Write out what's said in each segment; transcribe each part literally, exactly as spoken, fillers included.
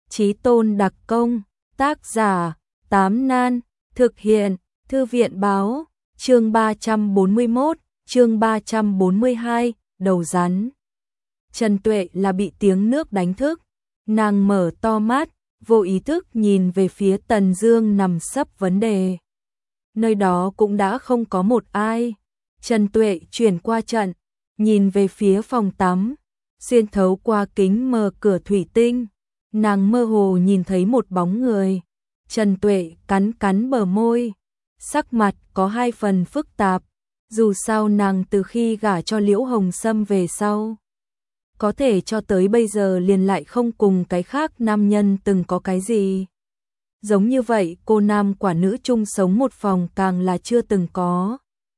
Chí tôn đặc công, tác giả, Tám Nan, thực hiện, Thư viện báo, chương ba trăm bốn mươi mốt, chương ba trăm bốn mươi hai, đầu rắn. Trần Tuệ là bị tiếng nước đánh thức, nàng mở to mắt, vô ý thức nhìn về phía Tần Dương nằm sấp vấn đề. Nơi đó cũng đã không có một ai. Trần Tuệ chuyển qua trận, nhìn về phía phòng tắm, xuyên thấu qua kính mờ cửa thủy tinh, nàng mơ hồ nhìn thấy một bóng người. Trần Tuệ cắn cắn bờ môi, sắc mặt có hai phần phức tạp, dù sao nàng từ khi gả cho Liễu Hồng Sâm về sau, có thể cho tới bây giờ liền lại không cùng cái khác nam nhân từng có cái gì. Giống như vậy cô nam quả nữ chung sống một phòng càng là chưa từng có.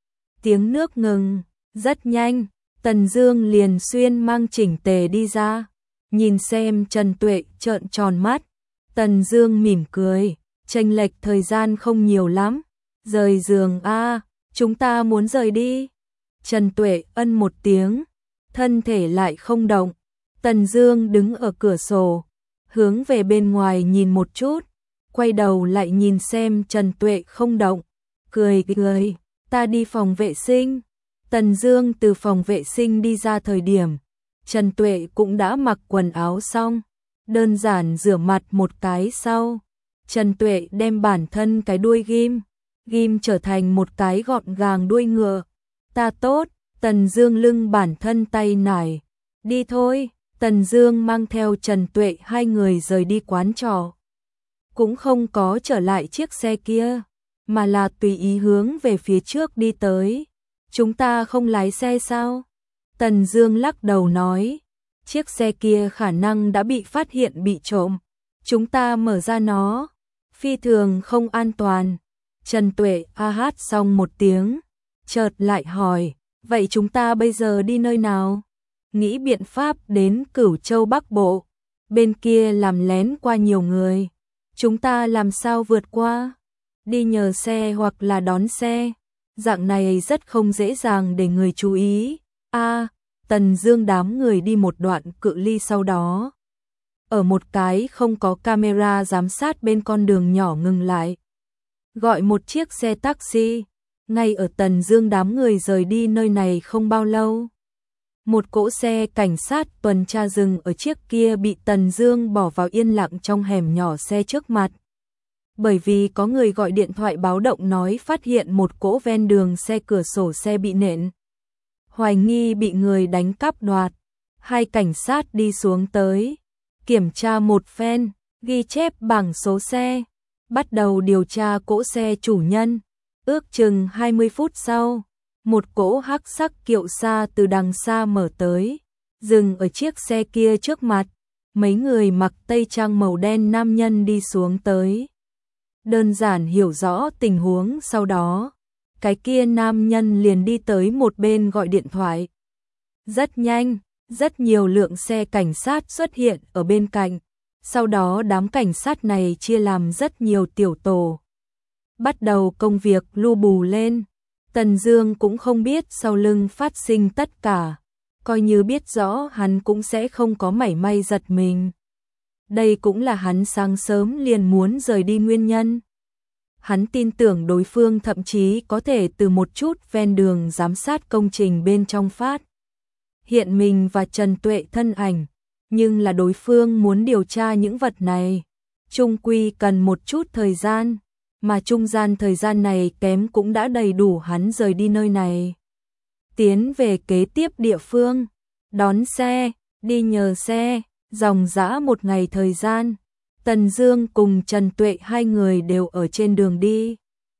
Tiếng nước ngừng, rất nhanh, Tần Dương liền xuyên mang chỉnh tề đi ra, nhìn xem Trần Tuệ trợn tròn mắt. Tần Dương mỉm cười, chênh lệch thời gian không nhiều lắm, rời giường a, chúng ta muốn rời đi. Trần Tuệ ân một tiếng, thân thể lại không động. Tần Dương đứng ở cửa sổ, hướng về bên ngoài nhìn một chút, quay đầu lại nhìn xem Trần Tuệ không động, cười cười, ta đi phòng vệ sinh. Tần Dương từ phòng vệ sinh đi ra thời điểm, Trần Tuệ cũng đã mặc quần áo xong, đơn giản rửa mặt một cái sau, Trần Tuệ đem bản thân cái đuôi ghim, ghim trở thành một cái gọn gàng đuôi ngựa. Ta tốt. Tần Dương lưng bản thân tay nải, đi thôi. Tần Dương mang theo Trần Tuệ hai người rời đi quán trọ, cũng không có trở lại chiếc xe kia, mà là tùy ý hướng về phía trước đi tới. Chúng ta không lái xe sao? Tần Dương lắc đầu nói, chiếc xe kia khả năng đã bị phát hiện bị trộm, chúng ta mở ra nó, phi thường không an toàn. Trần Tuệ a hát xong một tiếng, chợt lại hỏi, vậy chúng ta bây giờ đi nơi nào? Nghĩ biện pháp đến Cửu Châu Bắc Bộ, bên kia làm lén qua nhiều người, chúng ta làm sao vượt qua? Đi nhờ xe hoặc là đón xe, dạng này rất không dễ dàng để người chú ý. A, à, Tần Dương đám người đi một đoạn cự ly sau đó, ở một cái không có camera giám sát bên con đường nhỏ ngừng lại, gọi một chiếc xe taxi. Ngay ở Tần Dương đám người rời đi nơi này không bao lâu, một cỗ xe cảnh sát tuần tra dừng ở chiếc kia bị Tần Dương bỏ vào yên lặng trong hẻm nhỏ xe trước mặt. Bởi vì có người gọi điện thoại báo động nói phát hiện một cỗ ven đường xe cửa sổ xe bị nện, hoài nghi bị người đánh cắp đoạt. Hai cảnh sát đi xuống tới, kiểm tra một phen, ghi chép bảng số xe, bắt đầu điều tra cỗ xe chủ nhân. Ước chừng hai mươi phút sau, một cỗ hắc sắc kiệu xa từ đằng xa mở tới, dừng ở chiếc xe kia trước mặt. Mấy người mặc tây trang màu đen nam nhân đi xuống tới, đơn giản hiểu rõ tình huống sau đó, cái kia nam nhân liền đi tới một bên gọi điện thoại. Rất nhanh, rất nhiều lượng xe cảnh sát xuất hiện ở bên cạnh, sau đó đám cảnh sát này chia làm rất nhiều tiểu tổ, bắt đầu công việc lu bù lên. Tần Dương cũng không biết sau lưng phát sinh tất cả, coi như biết rõ hắn cũng sẽ không có mảy may giật mình. Đây cũng là hắn sáng sớm liền muốn rời đi nguyên nhân. Hắn tin tưởng đối phương thậm chí có thể từ một chút ven đường giám sát công trình bên trong phát hiện mình và Trần Tuệ thân ảnh, nhưng là đối phương muốn điều tra những vật này, chung quy cần một chút thời gian, mà trung gian thời gian này kém cũng đã đầy đủ hắn rời đi nơi này, tiến về kế tiếp địa phương, đón xe, đi nhờ xe, dòng dã một ngày thời gian. Tần Dương cùng Trần Tuệ hai người đều ở trên đường đi,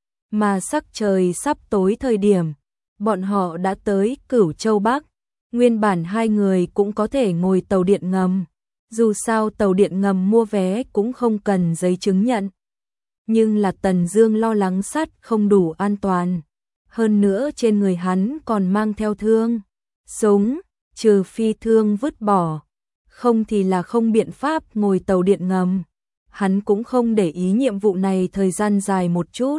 mà sắc trời sắp tối thời điểm, bọn họ đã tới Cửu Châu Bắc. Nguyên bản hai người cũng có thể ngồi tàu điện ngầm, dù sao tàu điện ngầm mua vé cũng không cần giấy chứng nhận. Nhưng là Tần Dương lo lắng sắt không đủ an toàn, hơn nữa trên người hắn còn mang theo thương, súng, trừ phi thương vứt bỏ, không thì là không biện pháp ngồi tàu điện ngầm. Hắn cũng không để ý nhiệm vụ này thời gian dài một chút.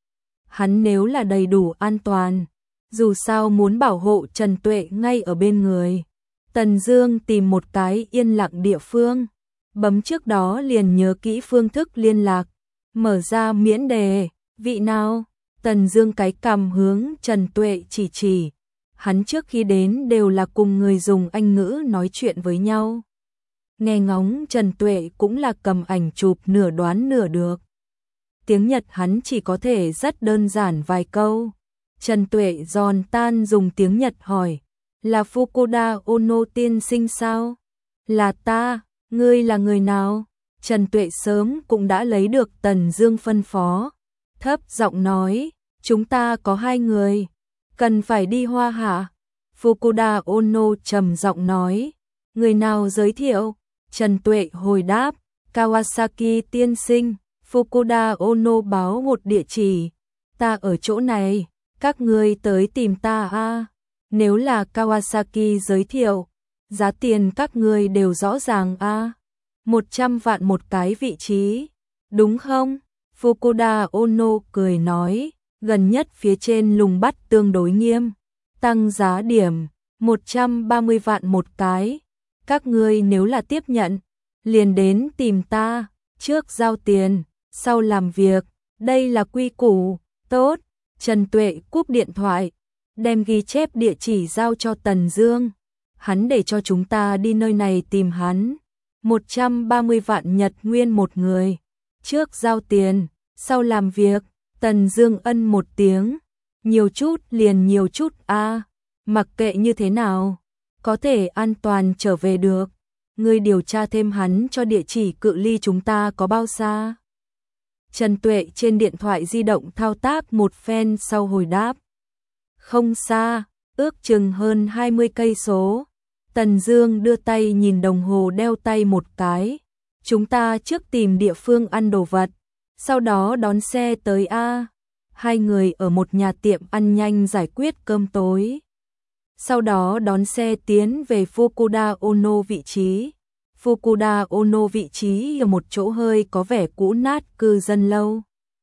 Hắn nếu là đầy đủ an toàn, dù sao muốn bảo hộ Trần Tuệ ngay ở bên người. Tần Dương tìm một cái yên lặng địa phương, bấm trước đó liền nhớ kỹ phương thức liên lạc, mở ra miễn đề, vị nào? Tần Dương cái cằm hướng Trần Tuệ chỉ chỉ, hắn trước khi đến đều là cùng người dùng Anh ngữ nói chuyện với nhau. Nghe ngóng Trần Tuệ cũng là cầm ảnh chụp nửa đoán nửa được. Tiếng Nhật hắn chỉ có thể rất đơn giản vài câu. Trần Tuệ giòn tan dùng tiếng Nhật hỏi, là Fukuda Ono tiên sinh sao? Là ta, ngươi là người nào? Trần Tuệ sớm cũng đã lấy được Tần Dương phân phó, thấp giọng nói, chúng ta có hai người, cần phải đi Hoa Hạ. Fukuda Ono trầm giọng nói, người nào giới thiệu? Trần Tuệ hồi đáp, Kawasaki tiên sinh. Fukuda Ono báo một địa chỉ, ta ở chỗ này, các ngươi tới tìm ta a. À. Nếu là Kawasaki giới thiệu, giá tiền các ngươi đều rõ ràng a. À. một trăm vạn một cái vị trí, đúng không? Fukuda Ono cười nói, gần nhất phía trên lùng bắt tương đối nghiêm, tăng giá điểm, một trăm ba mươi vạn một cái. Các ngươi nếu là tiếp nhận, liền đến tìm ta, trước giao tiền, sau làm việc, đây là quy củ. Tốt. Trần Tuệ cúp điện thoại, đem ghi chép địa chỉ giao cho Tần Dương. Hắn để cho chúng ta đi nơi này tìm hắn. một trăm ba mươi vạn Nhật nguyên một người. Trước giao tiền, sau làm việc. Tần Dương ân một tiếng. Nhiều chút liền nhiều chút a. À, mặc kệ như thế nào, có thể an toàn trở về được. Ngươi điều tra thêm hắn cho địa chỉ cự ly chúng ta có bao xa? Trần Tuệ trên điện thoại di động thao tác một phen sau hồi đáp. Không xa, ước chừng hơn hai mươi cây số. Tần Dương đưa tay nhìn đồng hồ đeo tay một cái. Chúng ta trước tìm địa phương ăn đồ vật, sau đó đón xe tới a. Hai người ở một nhà tiệm ăn nhanh giải quyết cơm tối. Sau đó đón xe tiến về Fukuda Ono vị trí. Fukuda Ono vị trí ở một chỗ hơi có vẻ cũ nát cư dân lâu.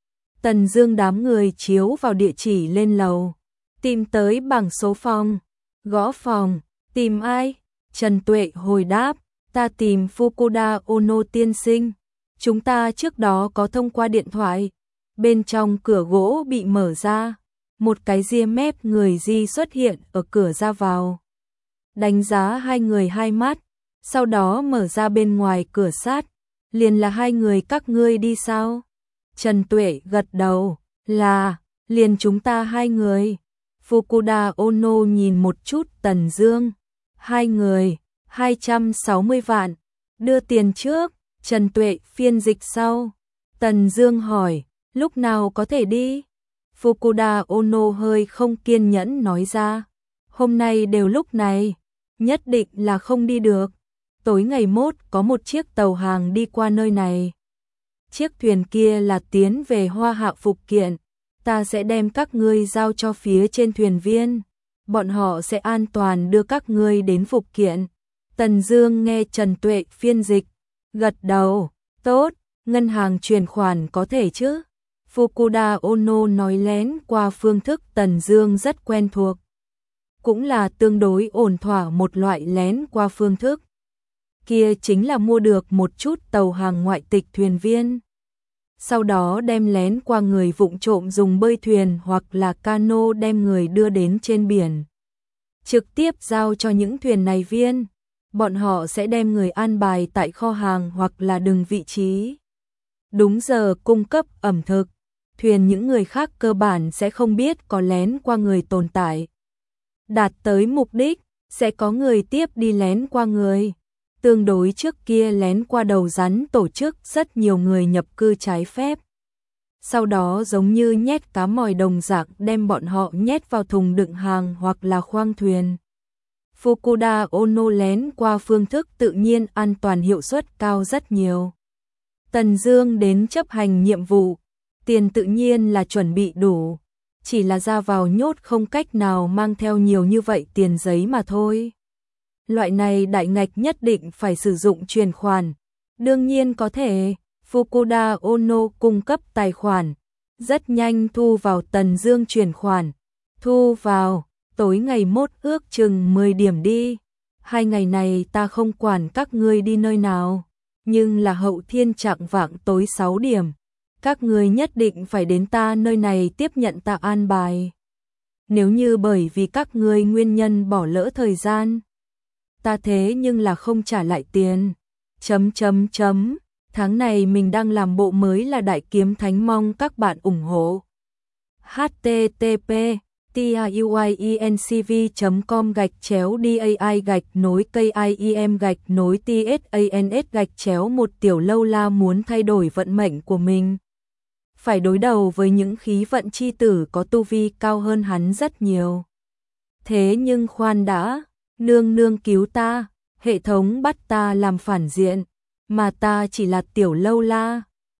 Tần Dương đám người chiếu vào địa chỉ lên lầu, tìm tới bảng số phòng, gõ phòng, tìm ai? Trần Tuệ hồi đáp, ta tìm Fukuda Ono tiên sinh. Chúng ta trước đó có thông qua điện thoại. Bên trong cửa gỗ bị mở ra, một cái ria mép người Di xuất hiện ở cửa ra vào. Đánh giá hai người hai mắt, sau đó mở ra bên ngoài cửa sát, liền là hai người các ngươi đi sao? Trần Tuệ gật đầu, là, liền chúng ta hai người. Fukuda Ono nhìn một chút Tần Dương, hai người, hai trăm sáu mươi vạn, đưa tiền trước. Trần Tuệ phiên dịch sau. Tần Dương hỏi, lúc nào có thể đi? Fukuda Ono hơi không kiên nhẫn nói ra, hôm nay đều lúc này, nhất định là không đi được. Tối ngày mốt có một chiếc tàu hàng đi qua nơi này. Chiếc thuyền kia là tiến về Hoa Hạ phục kiện, ta sẽ đem các ngươi giao cho phía trên thuyền viên, bọn họ sẽ an toàn đưa các ngươi đến phục kiện. Tần Dương nghe Trần Tuệ phiên dịch, gật đầu, tốt, ngân hàng chuyển khoản có thể chứ? Fukuda Ono nói lén qua phương thức Tần Dương rất quen thuộc, cũng là tương đối ổn thỏa một loại lén qua phương thức. Kia chính là mua được một chút tàu hàng ngoại tịch thuyền viên, sau đó đem lén qua người vụng trộm dùng bơi thuyền hoặc là cano đem người đưa đến trên biển, trực tiếp giao cho những thuyền này viên, bọn họ sẽ đem người an bài tại kho hàng hoặc là đường vị trí, đúng giờ cung cấp ẩm thực. Thuyền những người khác cơ bản sẽ không biết có lén qua người tồn tại. Đạt tới mục đích, sẽ có người tiếp đi lén qua người. Tương đối trước kia lén qua đầu rắn tổ chức rất nhiều người nhập cư trái phép. Sau đó giống như nhét cá mòi đồng dạng đem bọn họ nhét vào thùng đựng hàng hoặc là khoang thuyền. Fukuda Ono lén qua phương thức tự nhiên an toàn hiệu suất cao rất nhiều. Tần Dương đến chấp hành nhiệm vụ, tiền tự nhiên là chuẩn bị đủ, chỉ là ra vào nhốt không cách nào mang theo nhiều như vậy tiền giấy mà thôi. Loại này đại ngạch nhất định phải sử dụng chuyển khoản, đương nhiên có thể. Fukuda Ono cung cấp tài khoản, rất nhanh thu vào Tần Dương chuyển khoản, thu vào, tối ngày mốt ước chừng mười điểm đi, hai ngày này ta không quản các ngươi đi nơi nào, nhưng là hậu thiên chạng vạng tối sáu điểm. Các người nhất định phải đến ta nơi này tiếp nhận ta an bài. Nếu như bởi vì các người nguyên nhân bỏ lỡ thời gian, ta thế nhưng là không trả lại tiền. Chấm chấm chấm, tháng này mình đang làm bộ mới là Đại Kiếm Thánh, mong các bạn ủng hộ. http tiuyencv chấm com gạch chéo dai gạch nối kim gạch nối tsans gạch chéo một Tiểu Lâu La muốn thay đổi vận mệnh của mình. Phải đối đầu với những khí vận chi tử có tu vi cao hơn hắn rất nhiều. Thế nhưng khoan đã, nương nương cứu ta, hệ thống bắt ta làm phản diện, mà ta chỉ là Tiểu Lâu La.